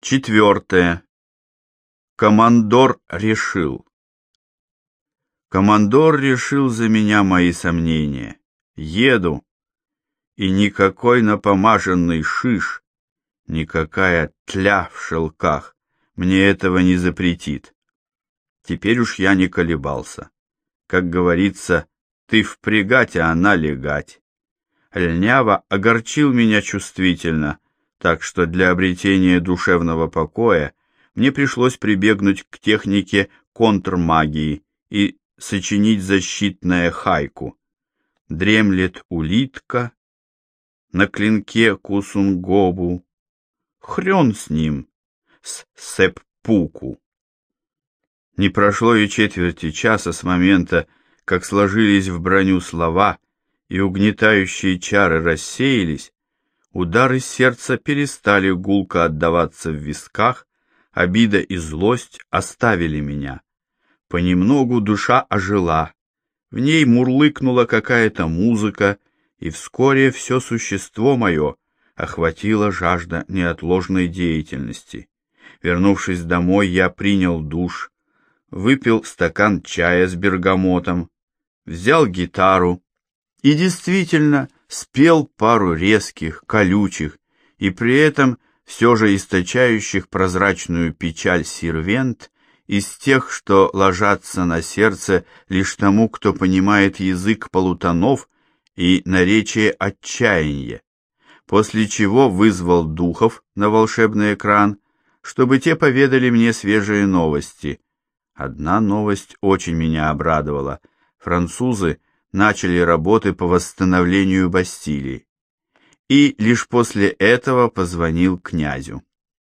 Четвертое. Командор решил. Командор решил за меня мои сомнения. Еду, и никакой напомаженный шиш, никакая тля в шелках мне этого не запретит. Теперь уж я не колебался. Как говорится, ты впрягать, а она легать. Льнява огорчил меня чувствительно, так что для обретения душевного покоя мне пришлось прибегнуть к технике контрмагии и сочинить защитное хайку. Дремлет улитка на клинке Кусунгобу, хрен с ним, с сеппуку. Не прошло и четверти часа с момента, как сложились в броню слова и угнетающие чары рассеялись, удары сердца перестали гулко отдаваться в висках, обида и злость оставили меня. Понемногу душа ожила, в ней мурлыкнула какая-то музыка, и вскоре все существо мое охватила жажда неотложной деятельности. Вернувшись домой, я принял душ, выпил стакан чая с бергамотом, взял гитару и действительно спел пару резких, колючих и при этом все же источающих прозрачную печаль сервент из тех, что ложатся на сердце лишь тому, кто понимает язык полутонов и наречие отчаяния, после чего вызвал духов на волшебный экран, чтобы те поведали мне свежие новости. Одна новость очень меня обрадовала. Французы начали работы по восстановлению Бастилии. И лишь после этого позвонил князю.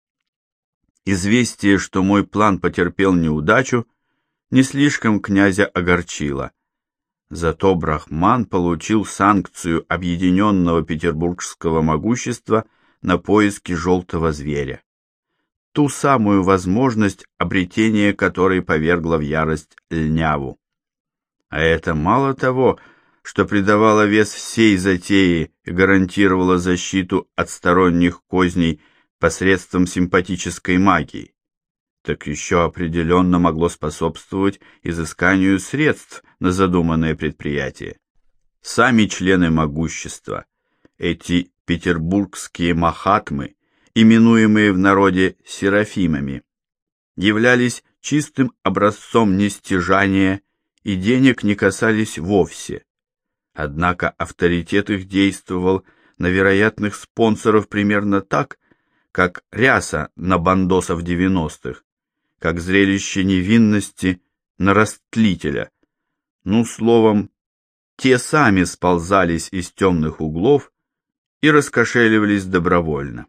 Известие, что мой план потерпел неудачу, не слишком князя огорчило. Зато Брахман получил санкцию объединенного петербургского могущества на поиски желтого зверя. Ту самую возможность, обретения которой повергло в ярость Льняву. А это мало того, что придавало вес всей затее и гарантировало защиту от сторонних козней посредством симпатической магии, так еще определенно могло способствовать изысканию средств на задуманное предприятие. Сами члены могущества, эти петербургские махатмы, именуемые в народе серафимами, являлись чистым образцом нестяжания и денег не касались вовсе. Однако авторитет их действовал на вероятных спонсоров примерно так, как ряса на бандосов 90-х, как зрелище невинности на растлителя. Ну, словом, те сами сползались из темных углов и раскошеливались добровольно.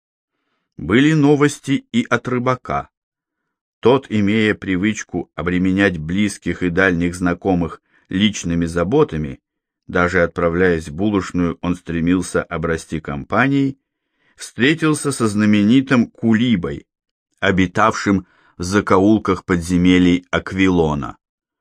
Были новости и от рыбака. Тот, имея привычку обременять близких и дальних знакомых личными заботами, даже отправляясь в булочную, он стремился обрасти компанией, встретился со знаменитым Кулибой, обитавшим в закоулках подземелий Аквилона.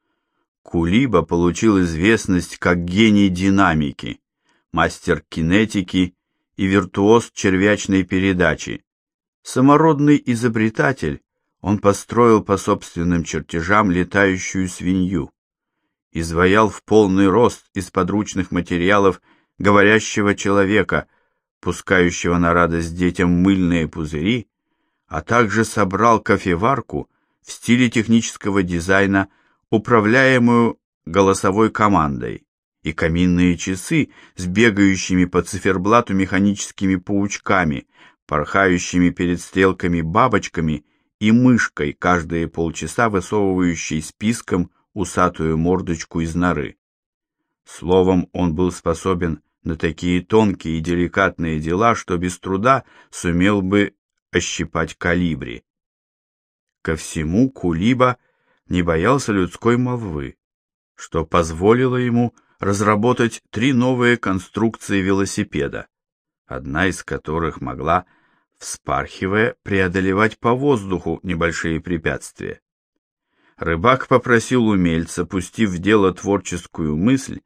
Кулиба получил известность как гений динамики, мастер кинетики и виртуоз червячной передачи. Самородный изобретатель, он построил по собственным чертежам летающую свинью, изваял в полный рост из подручных материалов говорящего человека, пускающего на радость детям мыльные пузыри, а также собрал кофеварку в стиле технического дизайна, управляемую голосовой командой, и каминные часы с бегающими по циферблату механическими паучками, порхающими перед стрелками бабочками и мышкой, каждые полчаса высовывающей списком усатую мордочку из норы. Словом, он был способен на такие тонкие и деликатные дела, что без труда сумел бы ощипать калибри. Ко всему Кулиба не боялся людской молвы, что позволило ему разработать 3 новые конструкции велосипеда, одна из которых могла, вспархивая, преодолевать по воздуху небольшие препятствия. Рыбак попросил умельца, пустив в дело творческую мысль,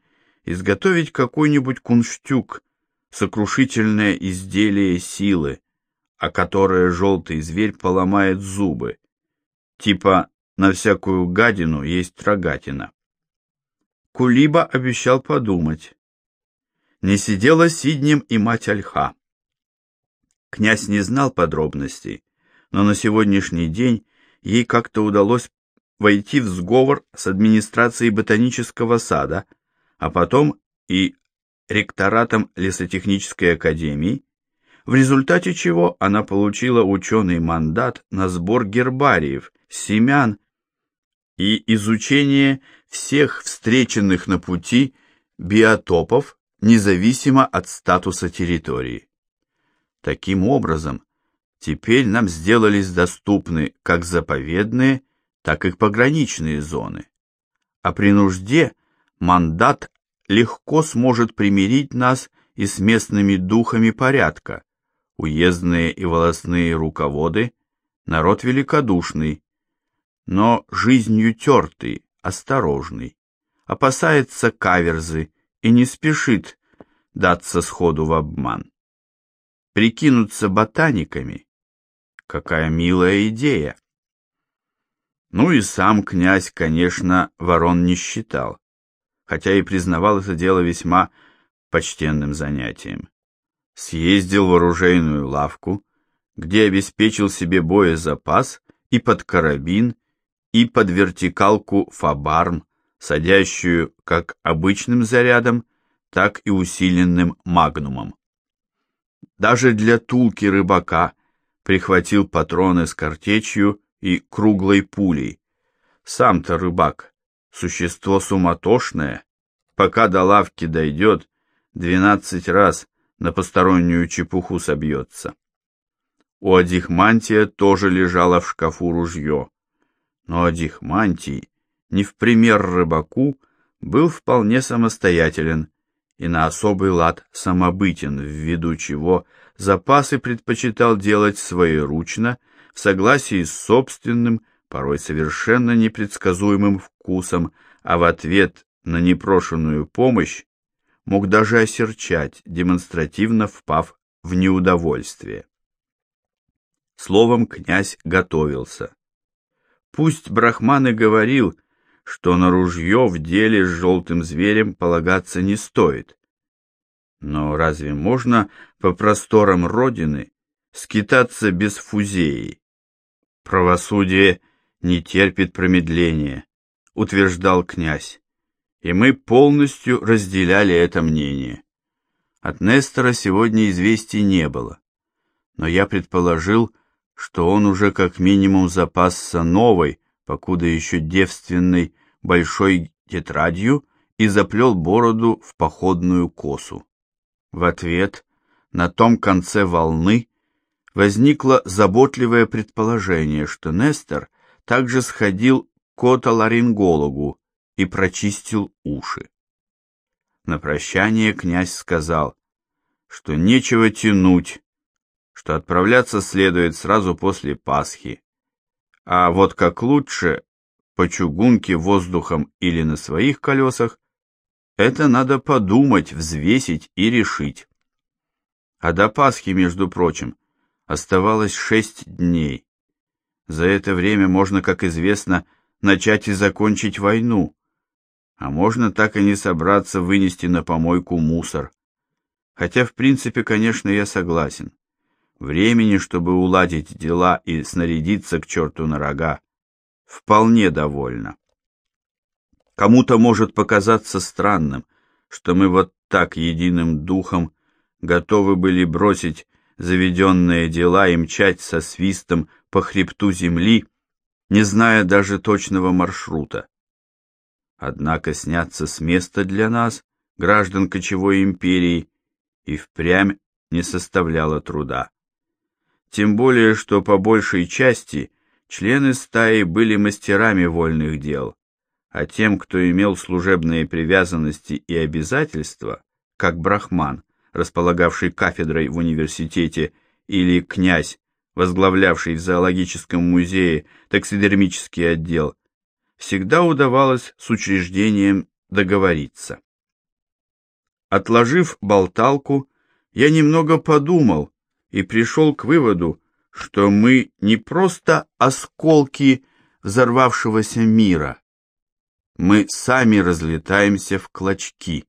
изготовить какой-нибудь кунштюк, сокрушительное изделие силы, о которое желтый зверь поломает зубы, типа на всякую гадину есть рогатина. Кулиба обещал подумать. Не сидела сиднем и мать Ольха. Князь не знал подробностей, но на сегодняшний день ей как-то удалось войти в сговор с администрацией ботанического сада, а потом и ректоратом лесотехнической академии, в результате чего она получила ученый мандат на сбор гербариев, семян и изучение всех встреченных на пути биотопов, независимо от статуса территории. Таким образом, теперь нам сделались доступны как заповедные, так и пограничные зоны, а при нужде мандат легко сможет примирить нас и с местными духами порядка. Уездные и волостные руководы — народ великодушный, но жизнью тертый, осторожный, опасается каверзы и не спешит даться сходу в обман. Прикинуться ботаниками — какая милая идея! Ну и сам князь, конечно, ворон не считал, хотя и признавал это дело весьма почтенным занятием. Съездил в оружейную лавку, где обеспечил себе боезапас и под карабин, и под вертикалку фабарм, садящую как обычным зарядом, так и усиленным магнумом. Даже для тулки рыбака прихватил патроны с картечью и круглой пулей. Сам-то рыбак, существо суматошное, пока до лавки дойдет, 12 раз на постороннюю чепуху собьется. У Адихмантия тоже лежало в шкафу ружье, но Адихмантий, не в пример рыбаку, был вполне самостоятелен и на особый лад самобытен, ввиду чего запасы предпочитал делать своеручно, в согласии с собственным, порой совершенно непредсказуемым вкусом, а в ответ на непрошенную помощь мог даже осерчать, демонстративно впав в неудовольствие. Словом, князь готовился. Пусть Брахман и говорил, что на ружье в деле с желтым зверем полагаться не стоит. Но разве можно по просторам Родины скитаться без фузеи? Правосудие не терпит промедления, утверждал князь, и мы полностью разделяли это мнение. От Нестора сегодня известий не было, но я предположил, что он уже как минимум запасся новой, покуда еще девственной, большой тетрадью и заплел бороду в походную косу. В ответ на том конце волны возникло заботливое предположение, что Нестор также сходил к отоларингологу и прочистил уши. На прощание князь сказал, что нечего тянуть, что отправляться следует сразу после Пасхи, а вот как лучше, по чугунке, воздухом или на своих колесах, это надо подумать, взвесить и решить. А до Пасхи, между прочим, оставалось 6 дней. За это время можно, как известно, начать и закончить войну, а можно так и не собраться вынести на помойку мусор. Хотя, в принципе, конечно, я согласен. Времени, чтобы уладить дела и снарядиться к черту на рога, вполне довольно. Кому-то может показаться странным, что мы вот так единым духом готовы были бросить заведенные дела и мчать со свистом по хребту земли, не зная даже точного маршрута. Однако сняться с места для нас, граждан кочевой империи, и впрямь не составляло труда. Тем более, что по большей части члены стаи были мастерами вольных дел, а тем, кто имел служебные привязанности и обязательства, как Брахман, располагавший кафедрой в университете, или князь, возглавлявший в зоологическом музее таксидермический отдел, всегда удавалось с учреждением договориться. Отложив болталку, я немного подумал и пришел к выводу, что мы не просто осколки взорвавшегося мира, мы сами разлетаемся в клочки.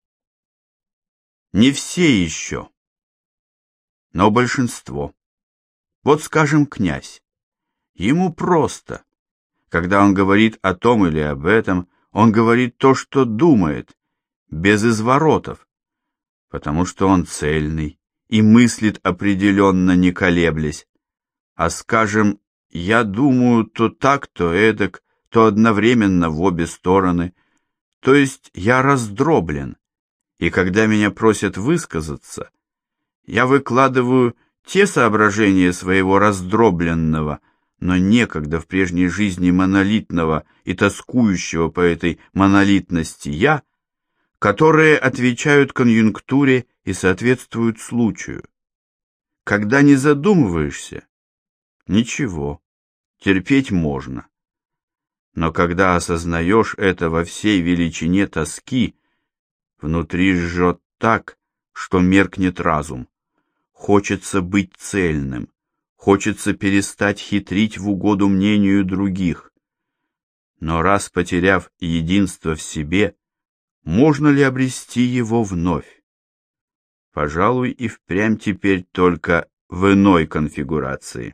Не все еще, но большинство. Вот, скажем, князь. Ему просто. Когда он говорит о том или об этом, он говорит то, что думает, без изворотов, потому что он цельный и мыслит определенно, не колеблясь. А скажем, я думаю то так, то эдак, то одновременно в обе стороны, то есть я раздроблен, и когда меня просят высказаться, я выкладываю те соображения своего раздробленного, но некогда в прежней жизни монолитного и тоскующего по этой монолитности я, которые отвечают конъюнктуре и соответствуют случаю. Когда не задумываешься, ничего, терпеть можно. Но когда осознаешь это во всей величине тоски, внутри жжет так, что меркнет разум. Хочется быть цельным, хочется перестать хитрить в угоду мнению других. Но раз потеряв единство в себе, можно ли обрести его вновь? Пожалуй, и впрямь теперь только в иной конфигурации.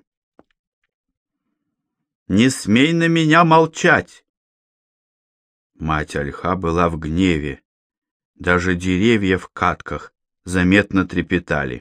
«Не смей на меня молчать!» Мать Ольха была в гневе. Даже деревья в катках заметно трепетали.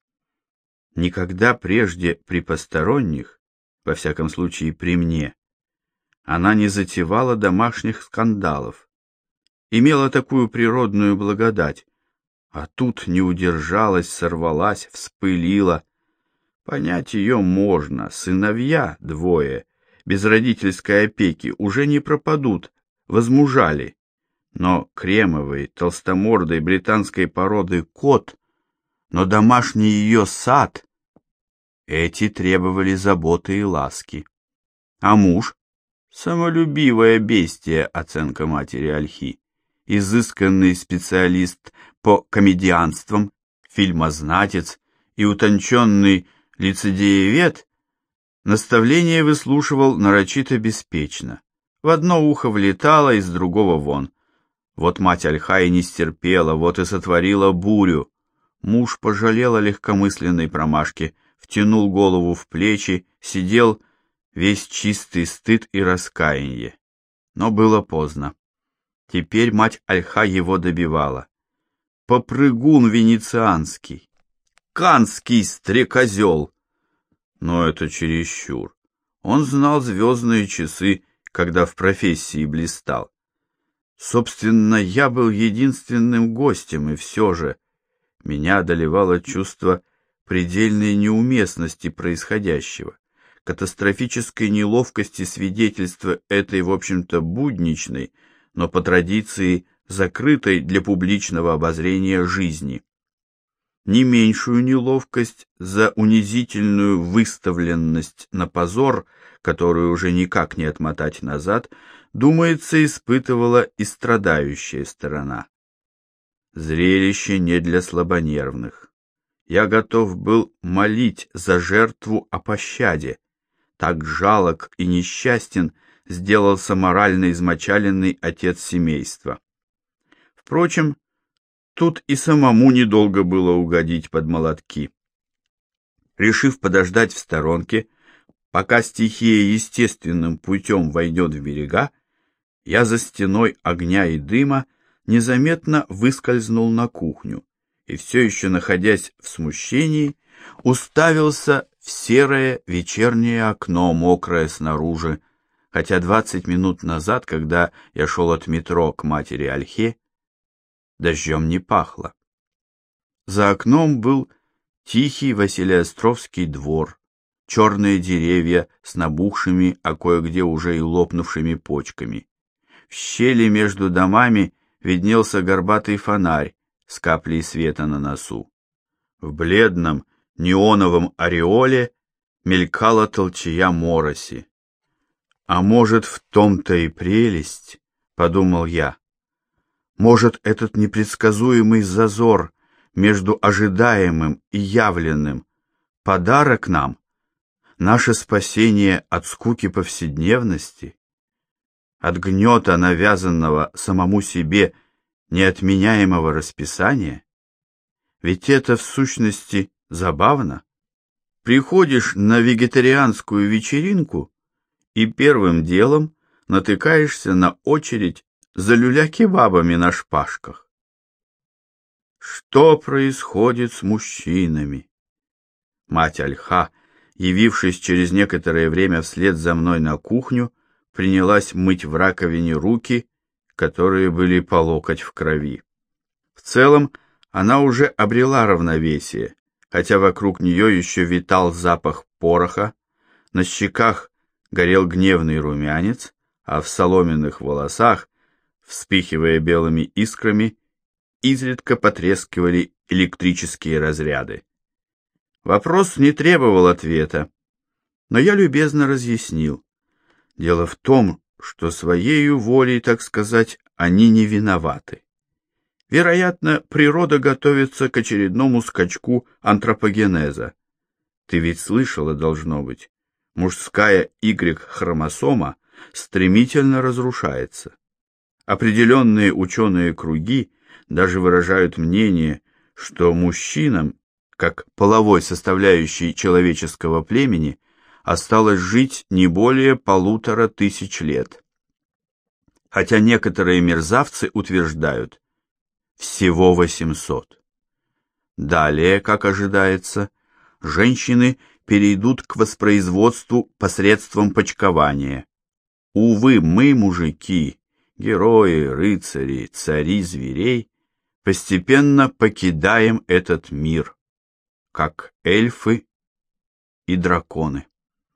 Никогда прежде при посторонних, во всяком случае при мне, она не затевала домашних скандалов, имела такую природную благодать, а тут не удержалась, сорвалась, вспылила. Понять ее можно, сыновья двое, без родительской опеки, уже не пропадут, возмужали, но кремовый, толстомордой британской породы кот, но домашний ее сад, эти требовали заботы и ласки. А муж? Самолюбивое бестие, оценка матери Ольхи, изысканный специалист по комедианствам, фильмознатец и утонченный лицедеевед, наставления выслушивал нарочито беспечно. В одно ухо влетало, из другого вон. Вот мать Ольха и не стерпела, вот и сотворила бурю. Муж пожалел о легкомысленной промашке, втянул голову в плечи, сидел весь чистый стыд и раскаяние. Но было поздно. Теперь мать Ольха его добивала. Попрыгун венецианский, канский стрекозел. Но это чересчур. Он знал звездные часы, когда в профессии блистал. Собственно, я был единственным гостем, и все же меня одолевало чувство предельной неуместности происходящего, катастрофической неловкости свидетельства этой, в общем-то, будничной, но по традиции закрытой для публичного обозрения жизни. Не меньшую неловкость за унизительную выставленность на позор, которую уже никак не отмотать назад, думается, испытывала и страдающая сторона. Зрелище не для слабонервных. Я готов был молить за жертву о пощаде. Так жалок и несчастен сделался морально измочаленный отец семейства. Впрочем, тут и самому недолго было угодить под молотки. Решив подождать в сторонке, пока стихия естественным путем войдет в берега, я за стеной огня и дыма незаметно выскользнул на кухню и, все еще находясь в смущении, уставился в серое вечернее окно, мокрое снаружи, хотя 20 минут назад, когда я шел от метро к матери Ольхе, дождем не пахло. За окном был тихий Василеостровский двор, черные деревья с набухшими, а кое-где уже и лопнувшими почками. В щели между домами виднелся горбатый фонарь с каплей света на носу. В бледном неоновом ореоле мелькала толчая мороси. «А может, в том-то и прелесть?» — подумал я. «Может, этот непредсказуемый зазор между ожидаемым и явленным, подарок нам, наше спасение от скуки повседневности, от гнета, навязанного самому себе неотменяемого расписания? Ведь это в сущности забавно. Приходишь на вегетарианскую вечеринку и первым делом натыкаешься на очередь за люля-кебабами на шпажках. Что происходит с мужчинами? Мать Ольха, явившись через некоторое время вслед за мной на кухню, принялась мыть в раковине руки, которые были по локоть в крови. В целом, она уже обрела равновесие, хотя вокруг нее еще витал запах пороха, на щеках горел гневный румянец, а в соломенных волосах, вспыхивая белыми искрами, изредка потрескивали электрические разряды. Вопрос не требовал ответа, но я любезно разъяснил. Дело в том, что своею волей, так сказать, они не виноваты. Вероятно, природа готовится к очередному скачку антропогенеза. Ты ведь слышала, должно быть, мужская Y-хромосома стремительно разрушается. Определенные ученые круги даже выражают мнение, что мужчинам, как половой составляющей человеческого племени, осталось жить не более 1500 лет. Хотя некоторые мерзавцы утверждают, всего 800. Далее, как ожидается, женщины перейдут к воспроизводству посредством почкования. Увы, мы, мужики, герои, рыцари, цари зверей, постепенно покидаем этот мир, как эльфы и драконы.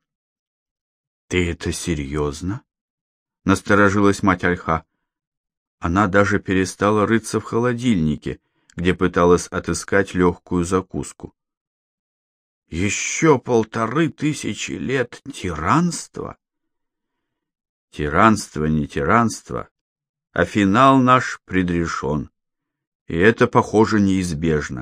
«Ты это серьезно?» — насторожилась мать Ольха. Она даже перестала рыться в холодильнике, где пыталась отыскать легкую закуску. Еще 1500 лет тиранства? Тиранство не тиранство, а финал наш предрешен, и это, похоже, неизбежно.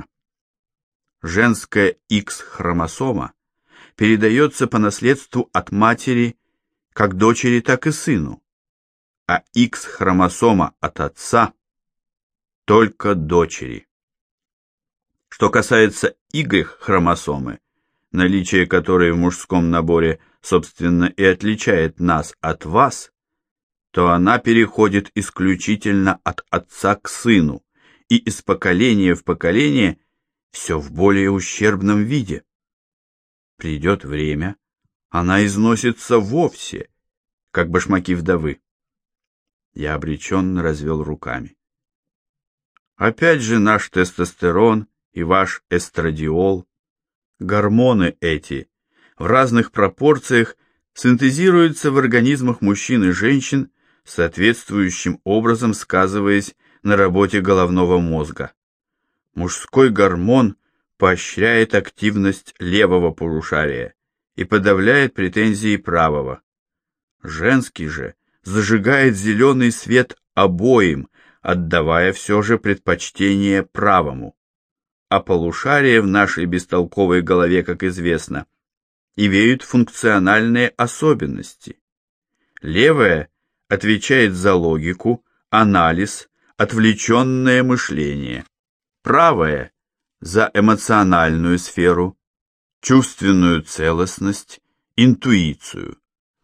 Женская X-хромосома передается по наследству от матери как дочери, так и сыну, а X-хромосома от отца только дочери. Что касается Y-хромосомы, наличие которой в мужском наборе, собственно, и отличает нас от вас, то она переходит исключительно от отца к сыну и из поколения в поколение все в более ущербном виде. Придет время, она износится вовсе, как башмаки вдовы. Я обреченно развел руками. Опять же наш тестостерон и ваш эстрадиол, гормоны эти в разных пропорциях синтезируются в организмах мужчин и женщин, соответствующим образом сказываясь на работе головного мозга. Мужской гормон поощряет активность левого полушария и подавляет претензии правого. Женский же зажигает зеленый свет обоим, отдавая все же предпочтение правому. А полушария в нашей бестолковой голове, как известно, имеют функциональные особенности. Левое отвечает за логику, анализ, отвлеченное мышление. Правое – за эмоциональную сферу, чувственную целостность, интуицию.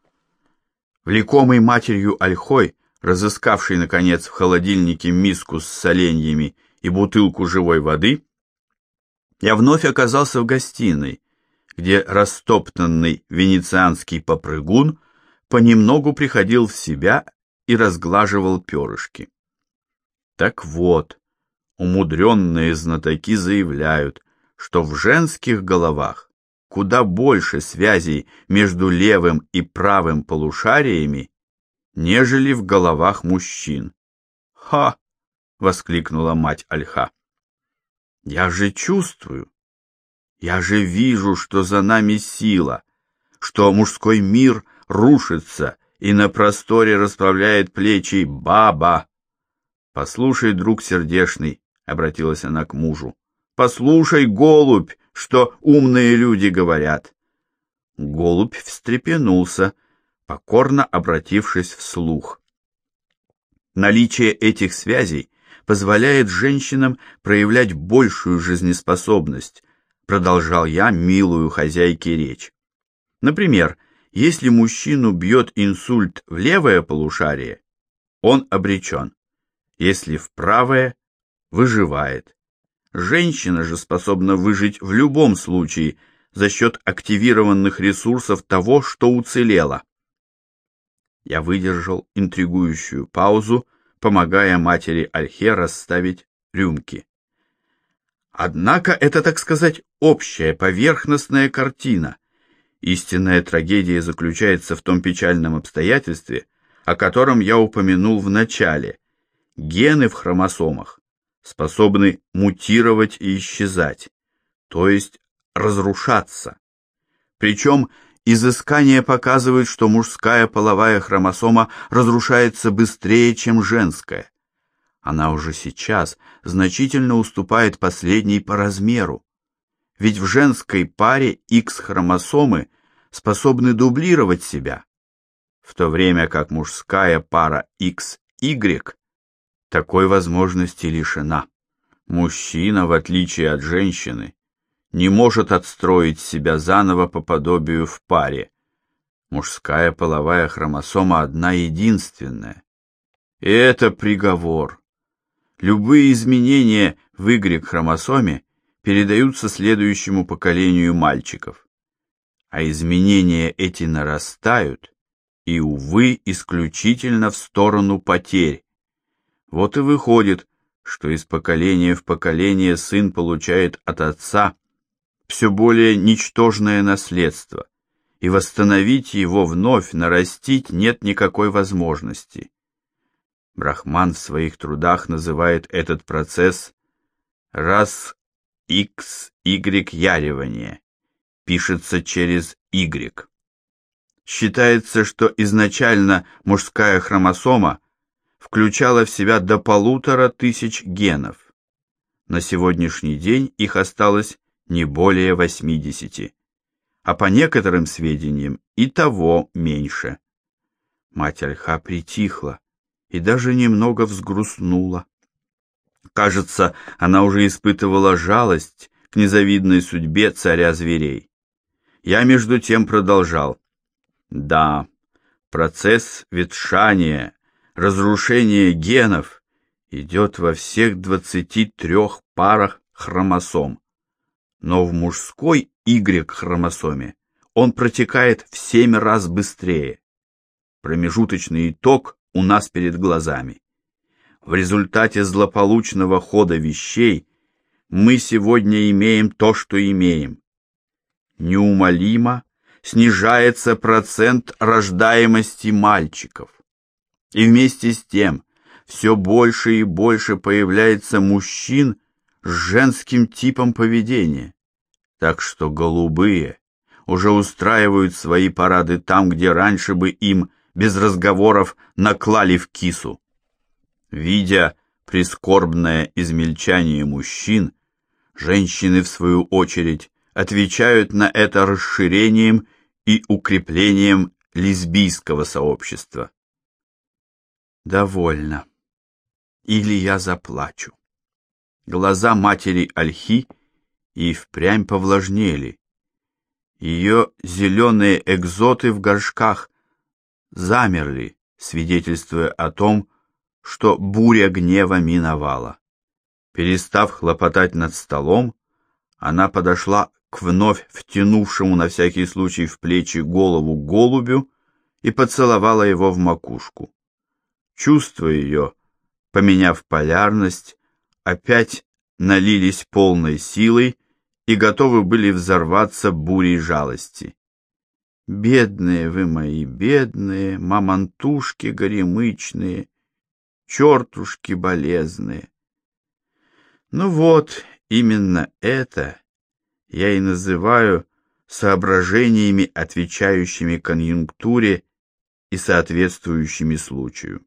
Влекомый матерью Ольхой, разыскавший, наконец, в холодильнике миску с соленьями и бутылку живой воды, я вновь оказался в гостиной, где растоптанный венецианский попрыгун понемногу приходил в себя и разглаживал перышки. Так вот, умудренные знатоки заявляют, что в женских головах куда больше связей между левым и правым полушариями, нежели в головах мужчин. «Ха!» — воскликнула мать Ольха. «Я же чувствую, я же вижу, что за нами сила, что мужской мир рушится и на просторе расправляет плечи баба. Послушай, друг сердечный, — обратилась она к мужу, — послушай, голубь, что умные люди говорят. Голубь встрепенулся, покорно обратившись вслух. Наличие этих связей позволяет женщинам проявлять большую жизнеспособность, продолжал я милую хозяйке речь. Например, если мужчину бьет инсульт в левое полушарие, он обречен. Если в правое, выживает. Женщина же способна выжить в любом случае за счет активированных ресурсов того, что уцелело. Я выдержал интригующую паузу, помогая матери Ольхе расставить рюмки. Однако это, так сказать, общая поверхностная картина. Истинная трагедия заключается в том печальном обстоятельстве, о котором я упомянул в начале. Гены в хромосомах способны мутировать и исчезать, то есть разрушаться. Причем изыскания показывают, что мужская половая хромосома разрушается быстрее, чем женская. Она уже сейчас значительно уступает последней по размеру. Ведь в женской паре X-хромосомы способны дублировать себя, в то время как мужская пара XY такой возможности лишена. Мужчина, в отличие от женщины, не может отстроить себя заново по подобию в паре. Мужская половая хромосома одна единственная. И это приговор. Любые изменения в Y-хромосоме передаются следующему поколению мальчиков. А изменения эти нарастают, и, увы, исключительно в сторону потерь. Вот и выходит, что из поколения в поколение сын получает от отца все более ничтожное наследство, и восстановить его вновь, нарастить нет никакой возможности. Брахман в своих трудах называет этот процесс раз-X-Y-яривание, пишется через Y. Считается, что изначально мужская хромосома включала в себя до 1500 генов. На сегодняшний день их осталось не более 80, а по некоторым сведениям и того меньше. Мать Ольха притихла и даже немного взгрустнула. Кажется, она уже испытывала жалость к незавидной судьбе царя зверей. Я между тем продолжал. Да, процесс ветшания, разрушения генов идет во всех 23 парах хромосом. Но в мужской Y-хромосоме он протекает в 7 раз быстрее. Промежуточный итог у нас перед глазами. В результате злополучного хода вещей мы сегодня имеем то, что имеем. Неумолимо снижается процент рождаемости мальчиков. И вместе с тем все больше и больше появляется мужчин с женским типом поведения. Так что голубые уже устраивают свои парады там, где раньше бы им без разговоров наклали в кису. Видя прискорбное измельчание мужчин, женщины, в свою очередь, отвечают на это расширением и укреплением лесбийского сообщества. Довольно. Или я заплачу. Глаза матери Ольхи и впрямь повлажнели. Ее зеленые экзоты в горшках замерли, свидетельствуя о том, что буря гнева миновала. Перестав хлопотать над столом, она подошла к вновь втянувшему на всякий случай в плечи голову голубю и поцеловала его в макушку. Чувства ее, поменяв полярность, опять налились полной силой и готовы были взорваться бурей жалости. Бедные вы мои, бедные, мамонтушки горемычные, чертушки болезные. Ну вот, именно это я и называю соображениями, отвечающими конъюнктуре и соответствующими случаю.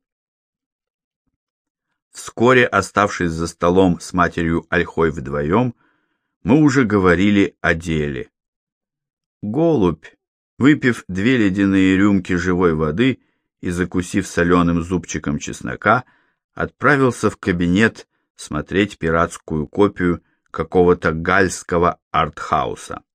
Вскоре, оставшись за столом с матерью Ольхой вдвоем, Мы уже говорили о деле. Голубь, выпив 2 ледяные рюмки живой воды и закусив соленым зубчиком чеснока, отправился в кабинет смотреть пиратскую копию какого-то гальского артхауса.